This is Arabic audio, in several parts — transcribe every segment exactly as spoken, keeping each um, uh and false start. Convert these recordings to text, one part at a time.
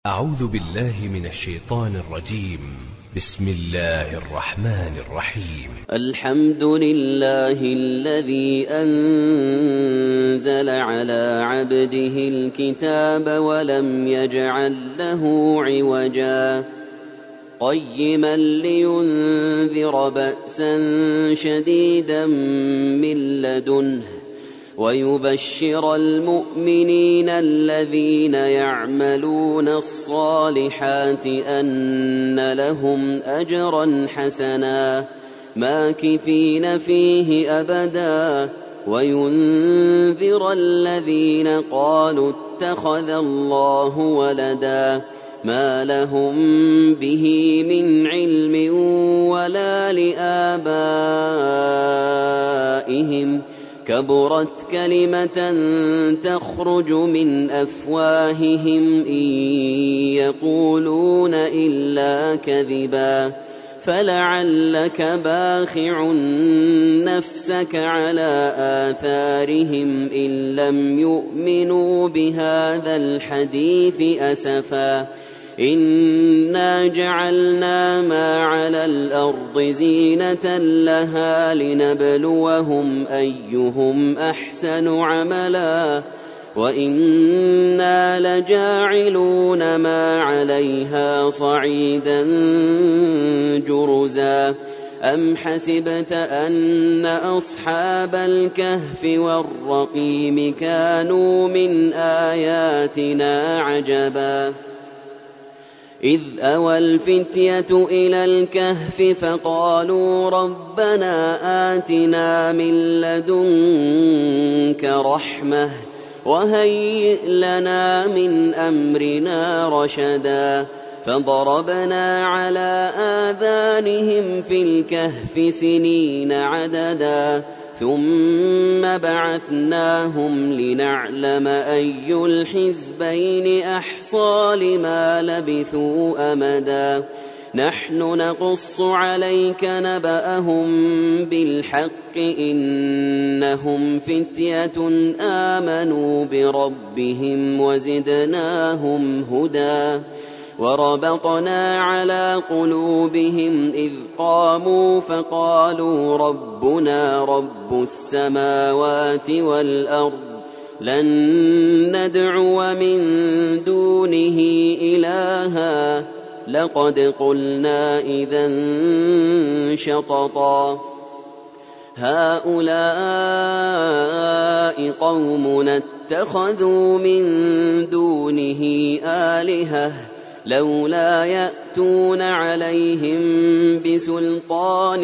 أعوذ بالله من الشيطان الرجيم. بسم الله الرحمن الرحيم. الحمد لله الذي أنزل على عبده الكتاب ولم يجعل له عوجا قيما لينذر بأسا شديدا من لدنه ويبشر المؤمنين الذين يعملون الصالحات أن لهم أجرا حسنا ماكثين فيه أبدا وينذر الذين قالوا اتخذ الله ولدا ما لهم به من علم ولا لآبائهم كبرت كلمة تخرج من أفواههم إن يقولون إلا كذبا فلعلك باخع نفسك على آثارهم إن لم يؤمنوا بهذا الحديث أسفا إنا جعلنا ما على الأرض زينة لها لنبلوهم أيهم أحسن عملا وإنا لجاعلون ما عليها صعيدا جرزا أم حسبت أن أصحاب الكهف والرقيم كانوا من آياتنا عجبا إذ أوى الفتية إلى الكهف فقالوا ربنا آتنا من لدنك رحمة وهيئ لنا من أمرنا رشدا فضربنا على آذانهم في الكهف سنين عددا ثم بعثناهم لنعلم أي الحزبين أحصى لما لبثوا أمدا نحن نقص عليك نبأهم بالحق إنهم فتية آمنوا بربهم وزدناهم هدى وربطنا على قلوبهم إذ قاموا فقالوا ربنا رب السماوات والأرض لن ندعو من دونه إلها لقد قلنا إذا شططا هؤلاء قومنا اتخذوا من دونه آلهة لولا يأتون عليهم بسلطان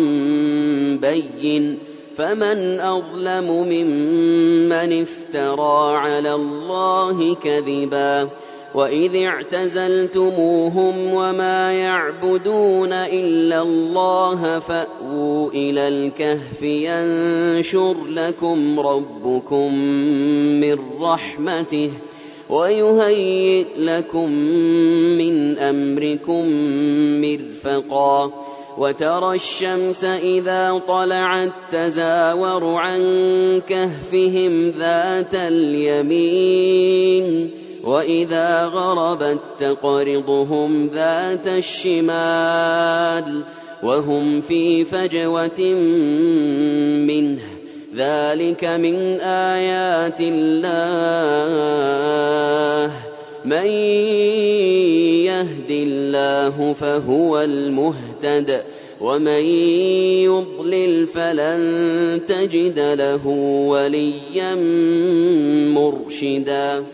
بين فمن أظلم ممن افترى على الله كذبا وإذ اعتزلتموهم وما يعبدون إلا الله فأووا إلى الكهف ينشر لكم ربكم من رحمته ويهيئ لكم من أمركم مرفقا وترى الشمس إذا طلعت تزاور عن كهفهم ذات اليمين وإذا غربت تقرضهم ذات الشمال وهم في فجوة منه ذلك من آيات الله من يهد الله فهو المهتد ومن يضلل فلن تجد له وليا مرشدا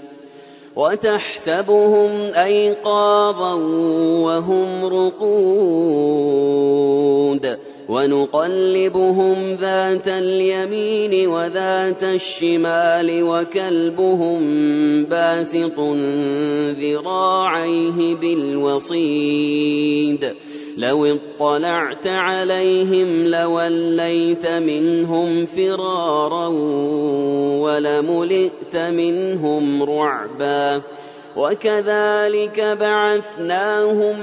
وتحسبهم أيقاظا وهم رقود ونقلبهم ذات اليمين وذات الشمال وكلبهم باسط ذراعيه بالوصيد لو اطلعت عليهم لوليت منهم فرارا ولملئت منهم رعبا وكذلك بعثناهم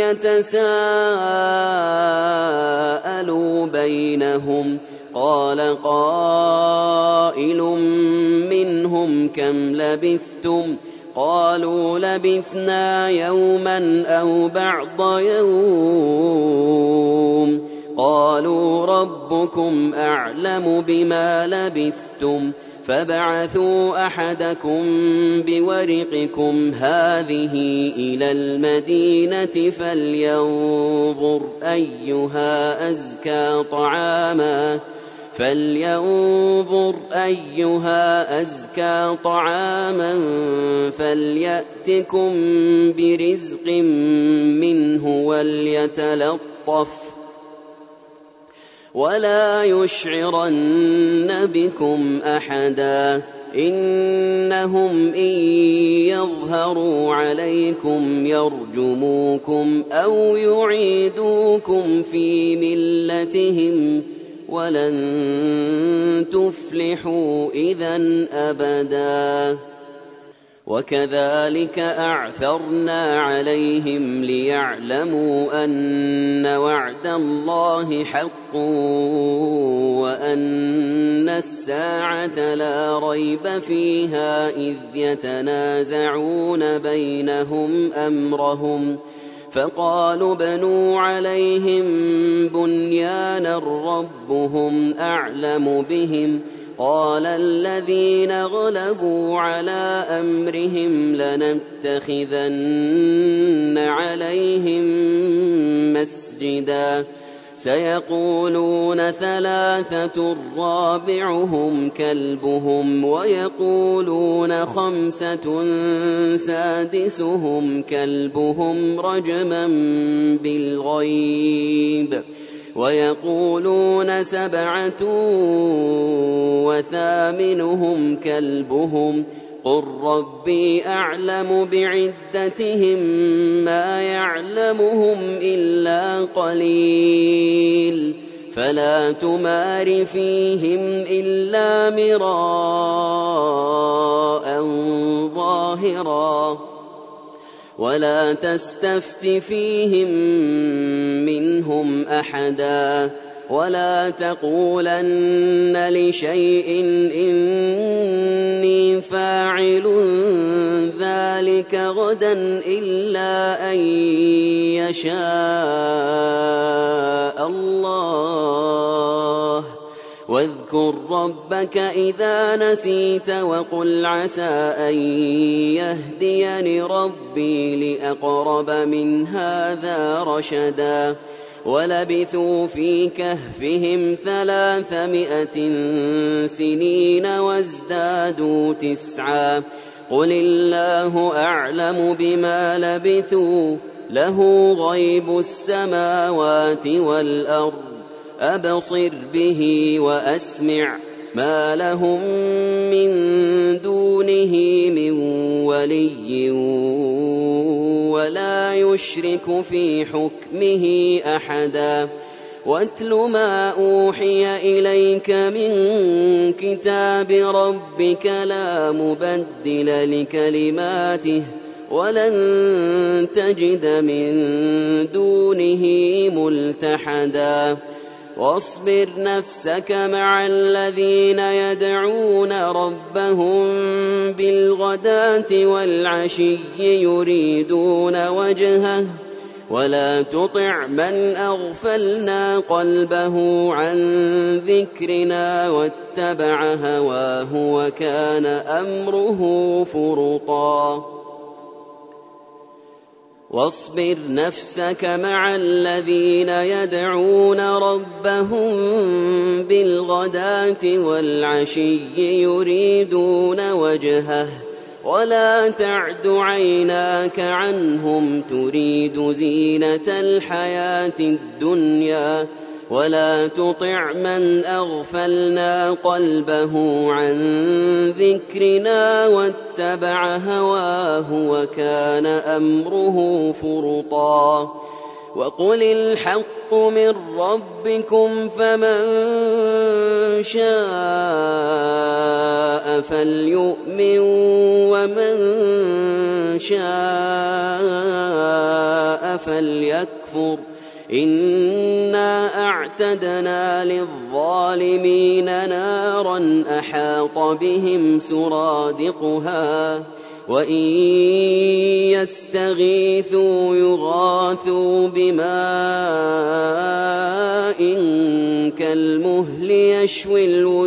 ليتساءلوا بينهم قال قائل منهم كم لبثتم قالوا لبثنا يوما أو بعض يوم قالوا ربكم أعلم بما لبثتم فابعثوا أحدكم بورقكم هذه إلى المدينة فلينظر أيها أزكى طعاما فلينظر أيها أزكى طعاما فليأتكم برزق منه وليتلطف ولا يشعرن بكم أحدا إنهم إن يظهروا عليكم يرجموكم أو يعيدوكم في ملتهم ولن تفلحوا إذن أبدا وكذلك أعثرنا عليهم ليعلموا أن وعد الله حق وأن الساعة لا ريب فيها إذ يتنازعون بينهم أمرهم فقالوا ابنوا عليهم بنيانا ربهم أعلم بهم قال الذين غلبوا على أمرهم لنتخذن عليهم مسجدا سيقولون ثلاثة رابعهم كلبهم ويقولون خمسة سادسهم كلبهم رجما بالغيب ويقولون سبعة وثامنهم كلبهم قل ربي أعلم بعدتهم ما يعلمهم إلا قليل فلا تمار فيهم إلا مراء ظاهرا ولا تستفت فيهم منهم أحدا ولا تقولن لشيء إني فاعل ذلك غدا إلا أن يشاء الله واذكر ربك إذا نسيت وقل عسى أن يهديني ربي لأقرب من هذا رشدا ولبثوا في كهفهم ثلاثمائة سنين وازدادوا تسعا قل الله أعلم بما لبثوا له غيب السماوات والأرض أبصر به وأسمع ما لهم من دونه من ولي ولا يشرك في حكمه أحدا واتل ما أوحي إليك من كتاب ربك لا مبدل لكلماته ولن تجد من دونه ملتحدا واصبر نفسك مع الذين يدعون ربهم بالغداة والعشي يريدون وجهه ولا تطع من أغفلنا قلبه عن ذكرنا واتبع هواه وكان أمره فرطا واصبر نفسك مع الذين يدعون ربهم بالغداة والعشي يريدون وجهه ولا تعد عيناك عنهم تريد زينة الحياة الدنيا ولا تطع من أغفلنا قلبه عن ذكرنا واتبع هواه وكان أمره فرطا وقل الحق من ربكم فمن شاء فليؤمن ومن شاء فليكفر إنا أعتدنا للظالمين نارا أحاط بهم سرادقها وإن يستغيثوا يغاثوا بماء كالمهل يشوي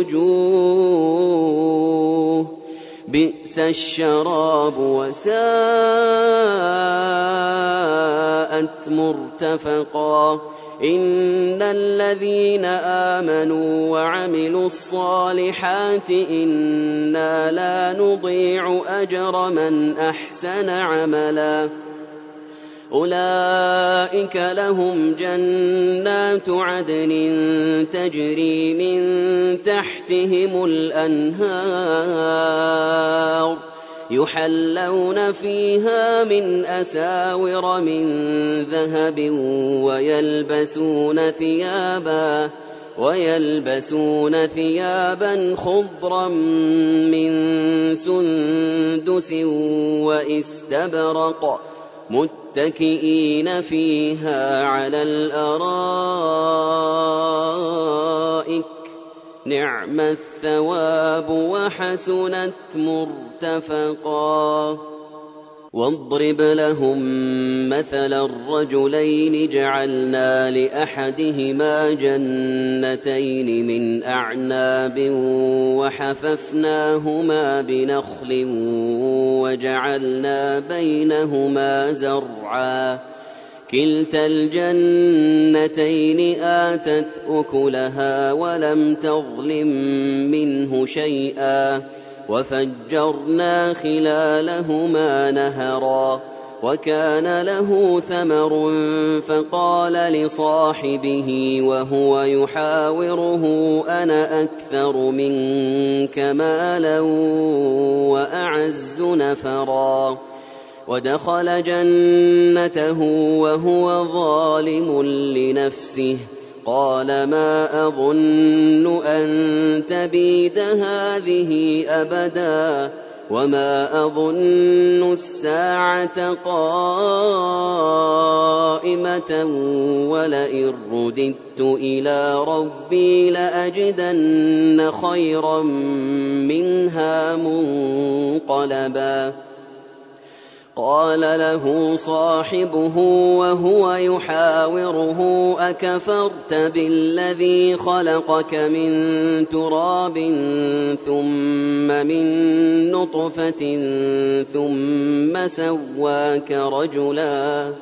الوجوه بئس الشراب وساءت مرتفقا إن الذين آمنوا وعملوا الصالحات إنا لا نضيع أجر من أحسن عملا أولئك لهم جنات عدن تجري من تحتهم الأنهار يحلون فيها من أساور من ذهب ويلبسون ثيابا ويلبسون ثيابا خضرا من سندس واستبرق متكئين فيها على الأرائك نعم الثواب وحسنت مرتفقا واضرب لهم مثل الرجلين جعلنا لأحدهما جنتين من أعناب وحففناهما بنخل وجعلنا بينهما زرعا كلتا الجنتين آتت أكلها ولم تظلم منه شيئا وفجرنا خلالهما نهرا وكان له ثمر فقال لصاحبه وهو يحاوره أنا أكثر منك مالا وأعز نفرا ودخل جنته وهو ظالم لنفسه قال ما أظن أن تبيد هذه أبدا وما أظن الساعة قائمة ولئن رددت إلى ربي لأجدن خيرا منها منقلبا قال له صاحبه وهو يحاوره أكفرت بالذي خلقك من تراب ثم من نطفة ثم سواك رجلا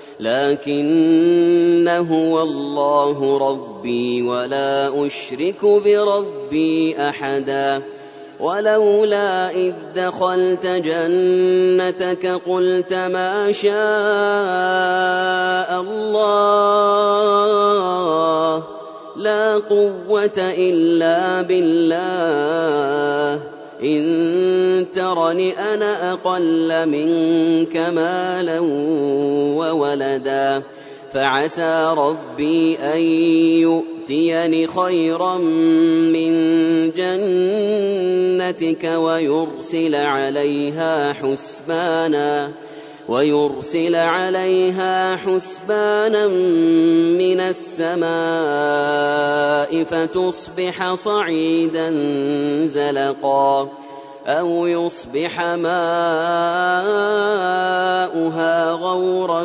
لكن هو الله ربي ولا أشرك بربي أحدا ولولا إذ دخلت جنتك قلت ما شاء الله لا قوة إلا بالله إن ترني أنا أقل منك مالا وولدا فعسى ربي أن يؤتيني خيرا من جنتك ويرسل عليها حسبانا ويرسل عليها حسبانا من السماء فتصبح صعيدا زلقا أو يصبح ماؤها غورا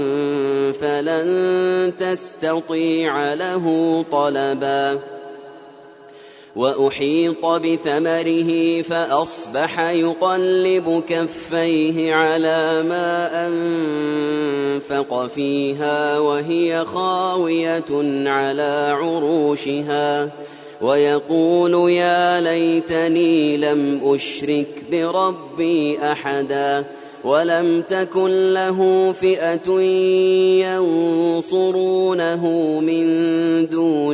فلن تستطيع له طلبا وأحيط بثمره فأصبح يقلب كفيه على ما أنفق فيها وهي خاوية على عروشها ويقول يا ليتني لم أشرك بربي أحدا ولم تكن له فئة ينصرونه من دون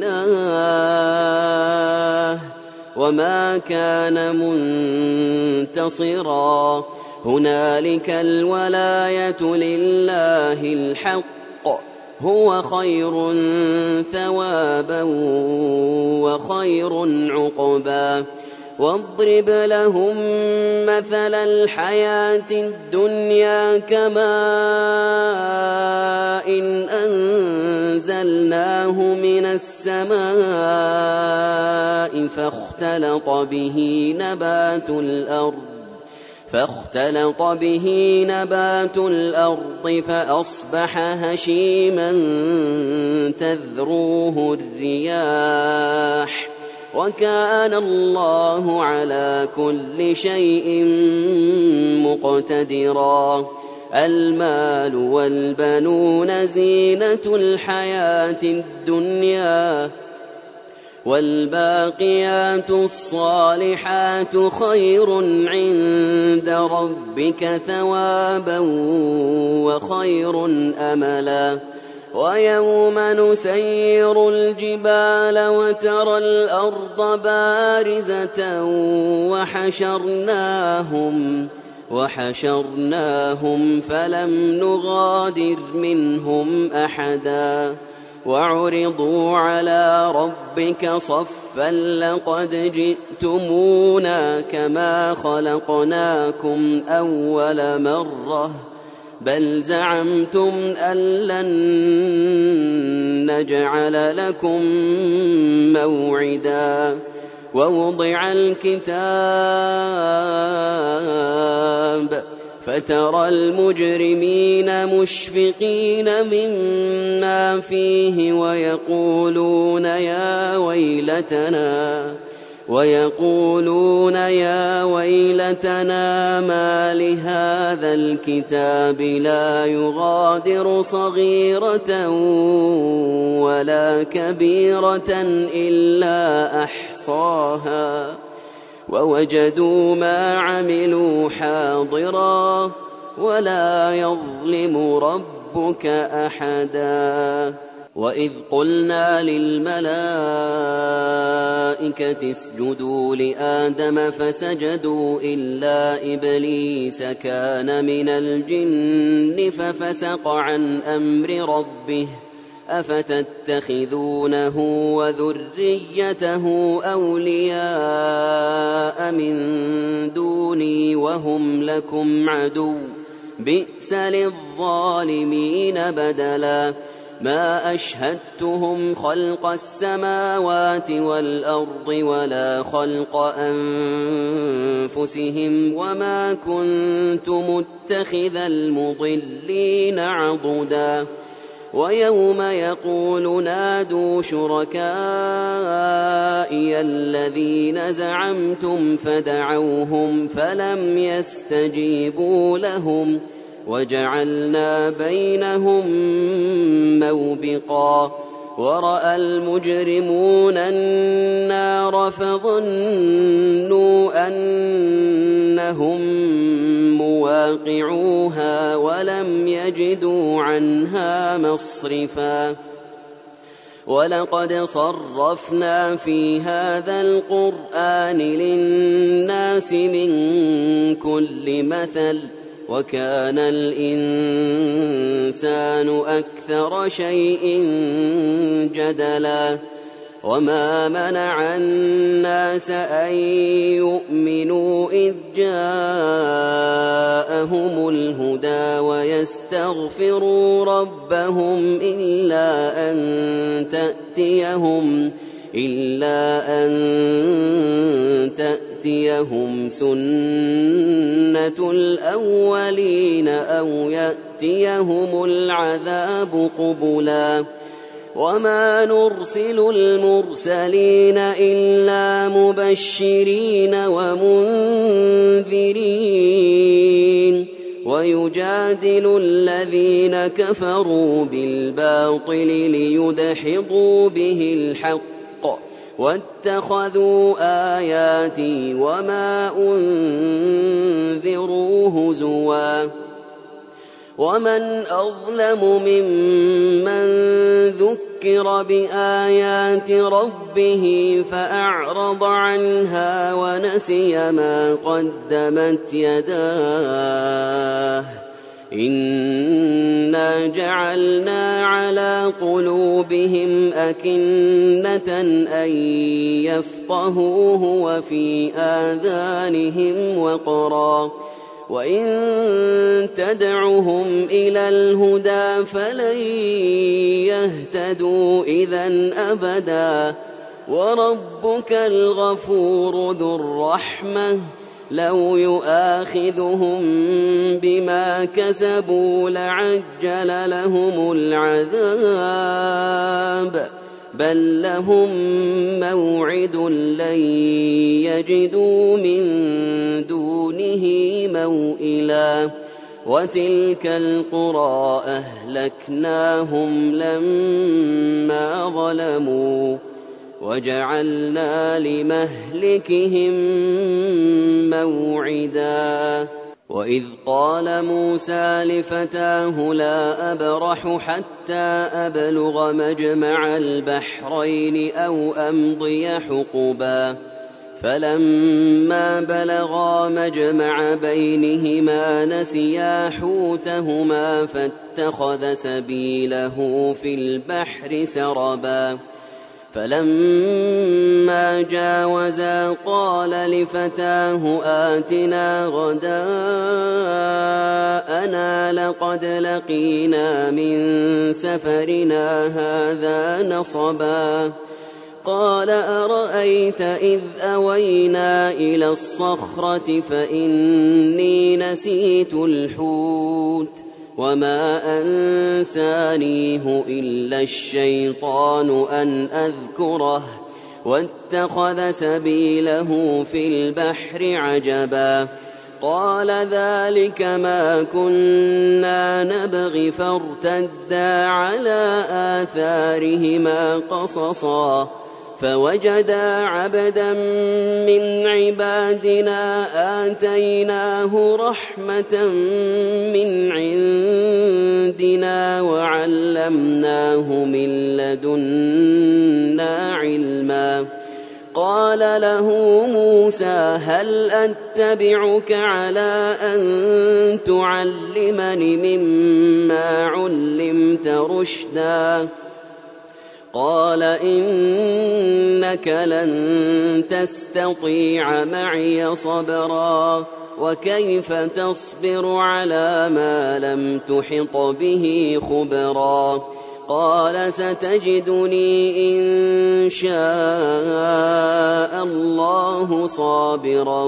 الله وما كان منتصرا هنالك الولاية لله الحق هو خير ثوابا وخير عقبا واضرب لهم مثل الحياة الدنيا كماء إن أنزلناه من السماء فاختلط به نبات الأرض فاختلط به نبات الأرض فأصبح هشيما تذروه الرياح وكان الله على كل شيء مقتدرا. المال والبنون زينة الحياة الدنيا والباقيات الصالحات خير عند ربك ثوابا وخير أملا. ويوم نسير الجبال وترى الأرض بارزة وحشرناهم وحشرناهم فلم نغادر منهم أحدا وعرضوا على ربك صفا لقد جئتمونا كما خلقناكم أول مرة بل زعمتم أن لن نجعل لكم موعدا. ووضع الكتاب فترى المجرمين مشفقين مما فيه ويقولون يا ويلتنا ويقولون يا ويلتنا ما لهذا الكتاب لا يغادر صغيرة ولا كبيرة إلا أحصاها ووجدوا ما عملوا حاضرا ولا يظلم ربك أحدا. وإذ قلنا للملائكة اسجدوا لآدم فسجدوا إلا إبليس كان من الجن ففسق عن أمر ربه أفتتخذونه وذريته أولياء من دوني وهم لكم عدو بئس للظالمين بدلا. ما أشهدتهم خلق السماوات والأرض ولا خلق أنفسهم وما كنت متخذ المضلين عضدا. ويوم يقول نادوا شركائي الذين زعمتم فدعوهم فلم يستجيبوا لهم وجعلنا بينهم موبقا. ورأى المجرمون النار فظنوا أنهم مواقعوها ولم يجدوا عنها مصرفا. ولقد صرفنا في هذا القرآن للناس من كل مثل وكان الإنسان أكثر شيء جدلا. وما منع الناس أن يؤمنوا إذ جاءهم الهدى ويستغفروا ربهم إلا أن تأتيهم إلا أن تأتيهم سنة الأولين أو يأتيهم العذاب قبلا. وما نرسل المرسلين إلا مبشرين ومنذرين ويجادل الذين كفروا بالباطل ليدحضوا به الحق واتخذوا آياتي وما أنذروا هزوا. ومن أظلم ممن ذكر بآيات ربه فأعرض عنها ونسي ما قدمت يداه إنا جعلنا على قلوبهم أكنة أن يفقهوه وفي آذانهم وقرا وإن تدعهم إلى الهدى فلن يهتدوا إذا أبدا. وربك الغفور ذو الرحمة لو يؤاخذهم بما كسبوا لعجل لهم العذاب بل لهم موعد لن يجدوا من دونه موئلا وتلك القرى أهلكناهم لما ظلموا وجعلنا لمهلكهم موعدا وإذ قال موسى لفتاه لا أبرح حتى أبلغ مجمع البحرين أو أمضي حقبا فلما بلغا مجمع بينهما نسيا حوتهما فاتخذ سبيله في البحر سربا فلما جاوزا قال لفتاه آتنا غداءنا لقد لقينا من سفرنا هذا نصبا قال أرأيت إذ أوينا إلى الصخرة فإني نسيت الحوت وما أنسانيه إلا الشيطان أن أذكره واتخذ سبيله في البحر عجبا قال ذلك ما كنا نبغي فارتدا على آثارهما قصصا فوجدا عبدا من عبادنا آتيناه رحمة من عندنا وعلمناه من لدنا علما قال له موسى هل أتبعك على أن تعلمني مما علمت رشدا قال إنك لن تستطيع معي صبرا وكيف تصبر على ما لم تحط به خبرا قال ستجدني إن شاء الله صابرا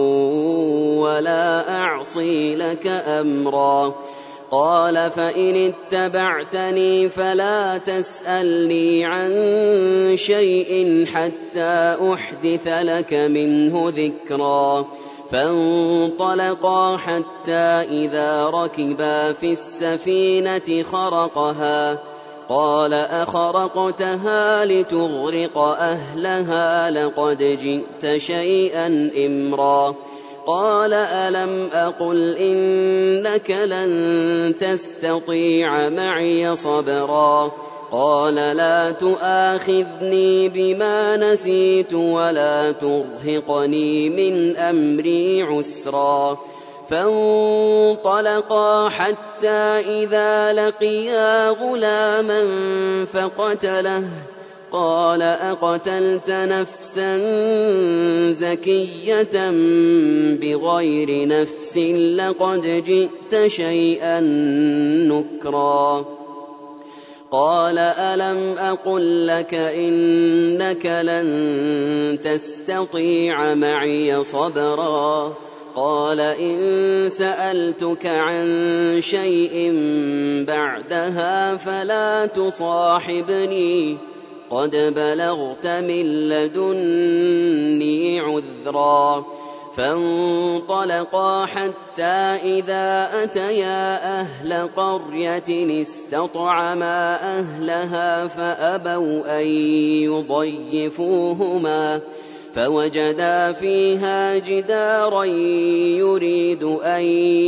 ولا أعصي لك أمرا قال فإن اتبعتني فلا تسألني عن شيء حتى أحدث لك منه ذكرا فانطلقا حتى إذا ركبا في السفينة خرقها قال أخرقتها لتغرق أهلها لقد جئت شيئا إمرا قال ألم أقل إنك لن تستطيع معي صبرا قال لا تؤاخذني بما نسيت ولا ترهقني من أمري عسرا فانطلقا حتى إذا لقيا غلاما فقتله قال أقتلت نفسا زكية بغير نفس لقد جئت شيئا نكرا قال ألم أقل لك إنك لن تستطيع معي صبرا قال إن سألتك عن شيء بعدها فلا تصاحبني قد بلغت من لدني عذرا فانطلقا حتى إذا أتيا أهل قرية استطعما أهلها فأبوا أن يضيفوهما فوجدا فيها جدارا يريد أن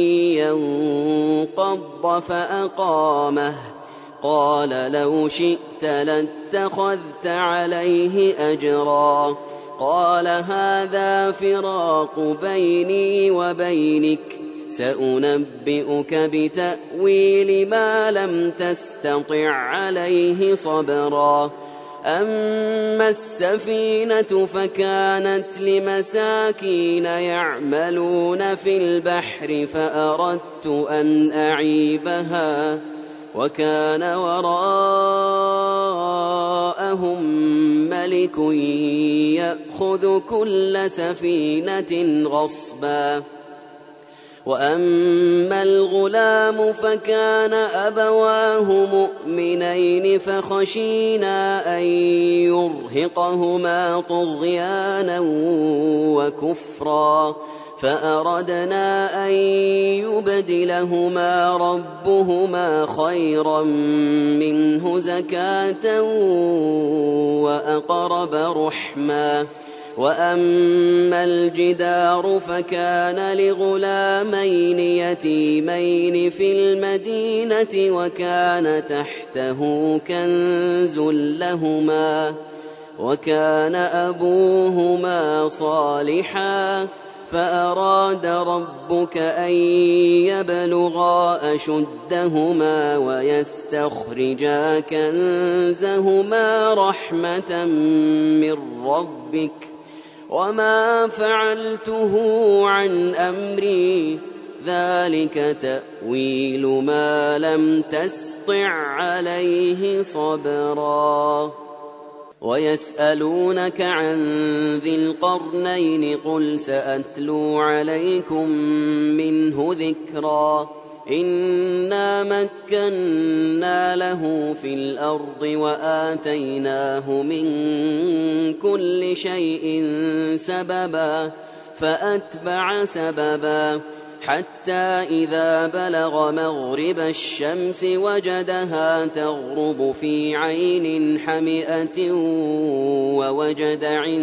ينقض فأقامه قال لو شئت لاتخذت عليه أجرا قال هذا فراق بيني وبينك سأنبئك بتأويل ما لم تستطع عليه صبرا أما السفينة فكانت لمساكين يعملون في البحر فأردت أن أعيبها وكان وراءهم وراءهم ملك يأخذ كل سفينة غصبا. وأما الغلام فكان أبواه مؤمنين فخشينا أن يرهقهما طغيانا وكفرا فأردنا أن يبدلهما ربهما خيرا منه زكاة وأقرب رحما. وأما الجدار فكان لغلامين يتيمين في المدينة وكان تحته كنز لهما وكان أبوهما صالحا فأراد ربك أن يبلغا أشدهما ويستخرجا كنزهما رحمة من ربك وما فعلته عن أمري ذلك تأويل ما لم تسطع عليه صبرا. ويسألونك عن ذي القرنين قل سأتلو عليكم منه ذكرا. إنا مكنا له في الأرض وآتيناه من كل شيء سببا فأتبع سببا حتى إذا بلغ مغرب الشمس وجدها تغرب في عين حمئة ووجد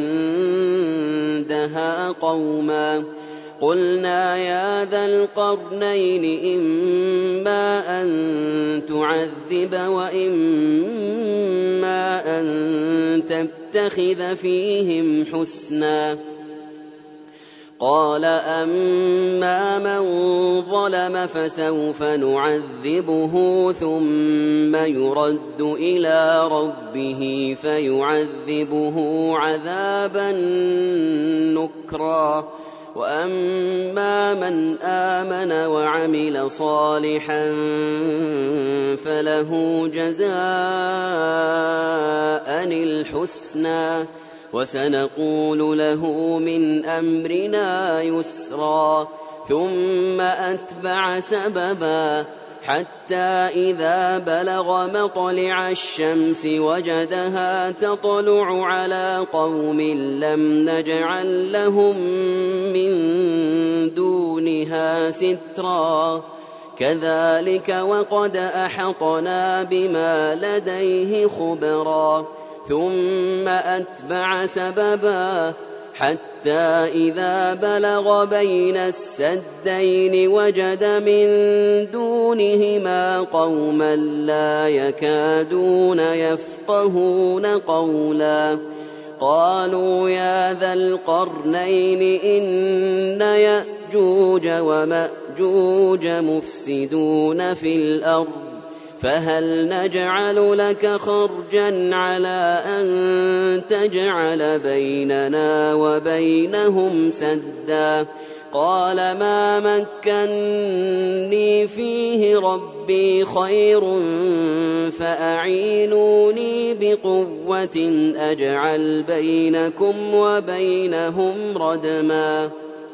عندها قوما قلنا يا ذا القرنين إما أن تعذب وإما أن تتخذ فيهم حسنا. قال أما من ظلم فسوف نعذبه ثم يرد إلى ربه فيعذبه عذابا نكرا. وأما من آمن وعمل صالحا فله جزاء الحسنى وسنقول له من أمرنا يسرا. ثم أتبع سببا حتى إذا بلغ مطلع الشمس وجدها تطلع على قوم لم نجعل لهم من دونها سترا. كذلك وقد أحطنا بما لديه خبرا. ثم أتبع سببا حتى إذا بلغ بين السدين وجد من دونهما قوما لا يكادون يفقهون قولا. قالوا يا ذا القرنين إن يأجوج ومأجوج مفسدون في الأرض فهل نجعل لك خرجا على أن تجعل بيننا وبينهم سدا. قال ما مكني فيه ربي خير فأعينوني بقوة أجعل بينكم وبينهم ردما.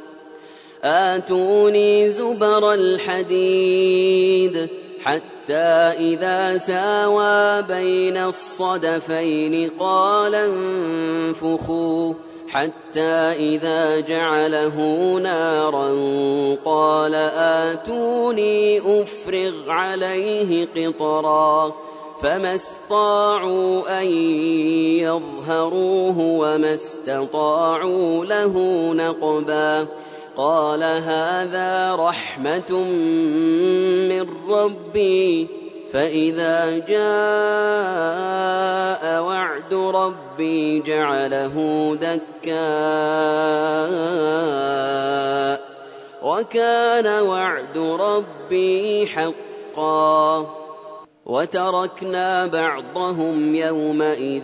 آتوني زبر الحديد حتى إذا ساوى بين الصدفين قال انفخوا حتى إذا جعله نارا قال آتوني أفرغ عليه قطرا. فما استطاعوا أن يظهروه وما استطاعوا له نقبا. قال هذا رحمة من ربي فإذا جاء وعد ربي جعله دكاء وكان وعد ربي حقا. وتركنا بعضهم يومئذ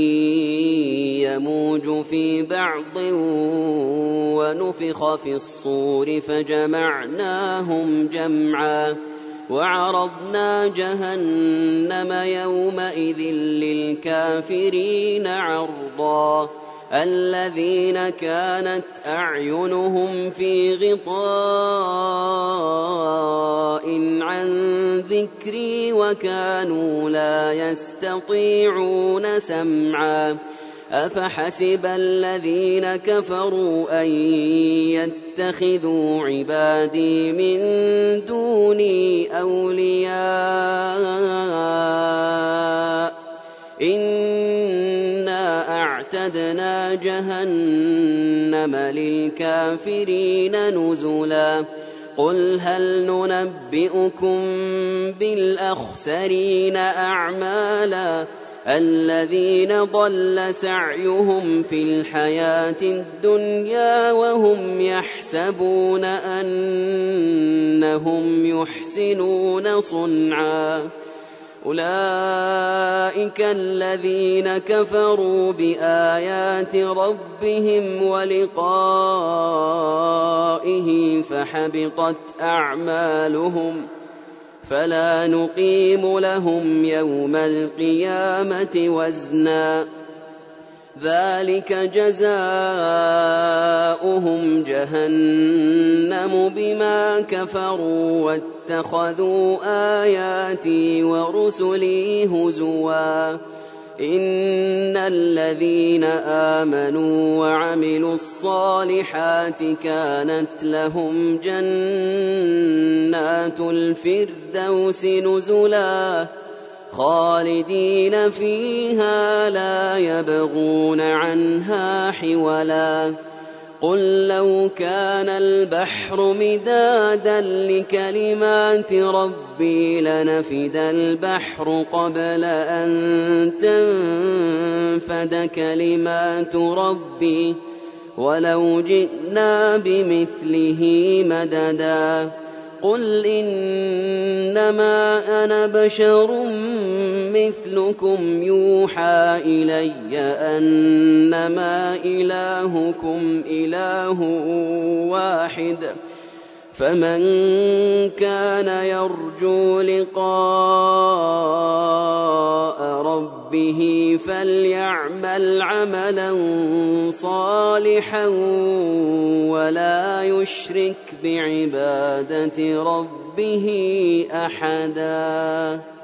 يموج في بعض ونفخ في الصور فجمعناهم جمعا. وعرضنا جهنم يومئذ للكافرين عرضا الذين كانت أعينهم في غطاء عن ذكري وكانوا لا يستطيعون سمعا أفحسب الذين كفروا أن يتخذوا عبادي من دوني أولياء إنا أعتدنا جهنم للكافرين نزلا قل هل ننبئكم بالأخسرين أعمالا الذين ضل سعيهم في الحياة الدنيا وهم يحسبون أنهم يحسنون صنعا أولئك الذين كفروا بآيات ربهم ولقائه فحبطت أعمالهم فلا نقيم لهم يوم القيامة وزنا ذلك جزاؤهم جهنم بما كفروا واتخذوا آياتي ورسلي هزوا إن الذين آمنوا وعملوا الصالحات كانت لهم جنات الفردوس نزلا خالدين فيها لا يبغون عنها حولا قل لو كان البحر مدادا لكلمات ربي لنفد البحر قبل أن تنفد كلمات ربي ولو جئنا بمثله مددا قل إنما أنا بشر مثلكم يوحى إلي أنما إلهكم إله واحد فمن كان يرجو لقاء ربه فليعمل عملا صالحا ولا يشرك بعبادة ربه أحدا.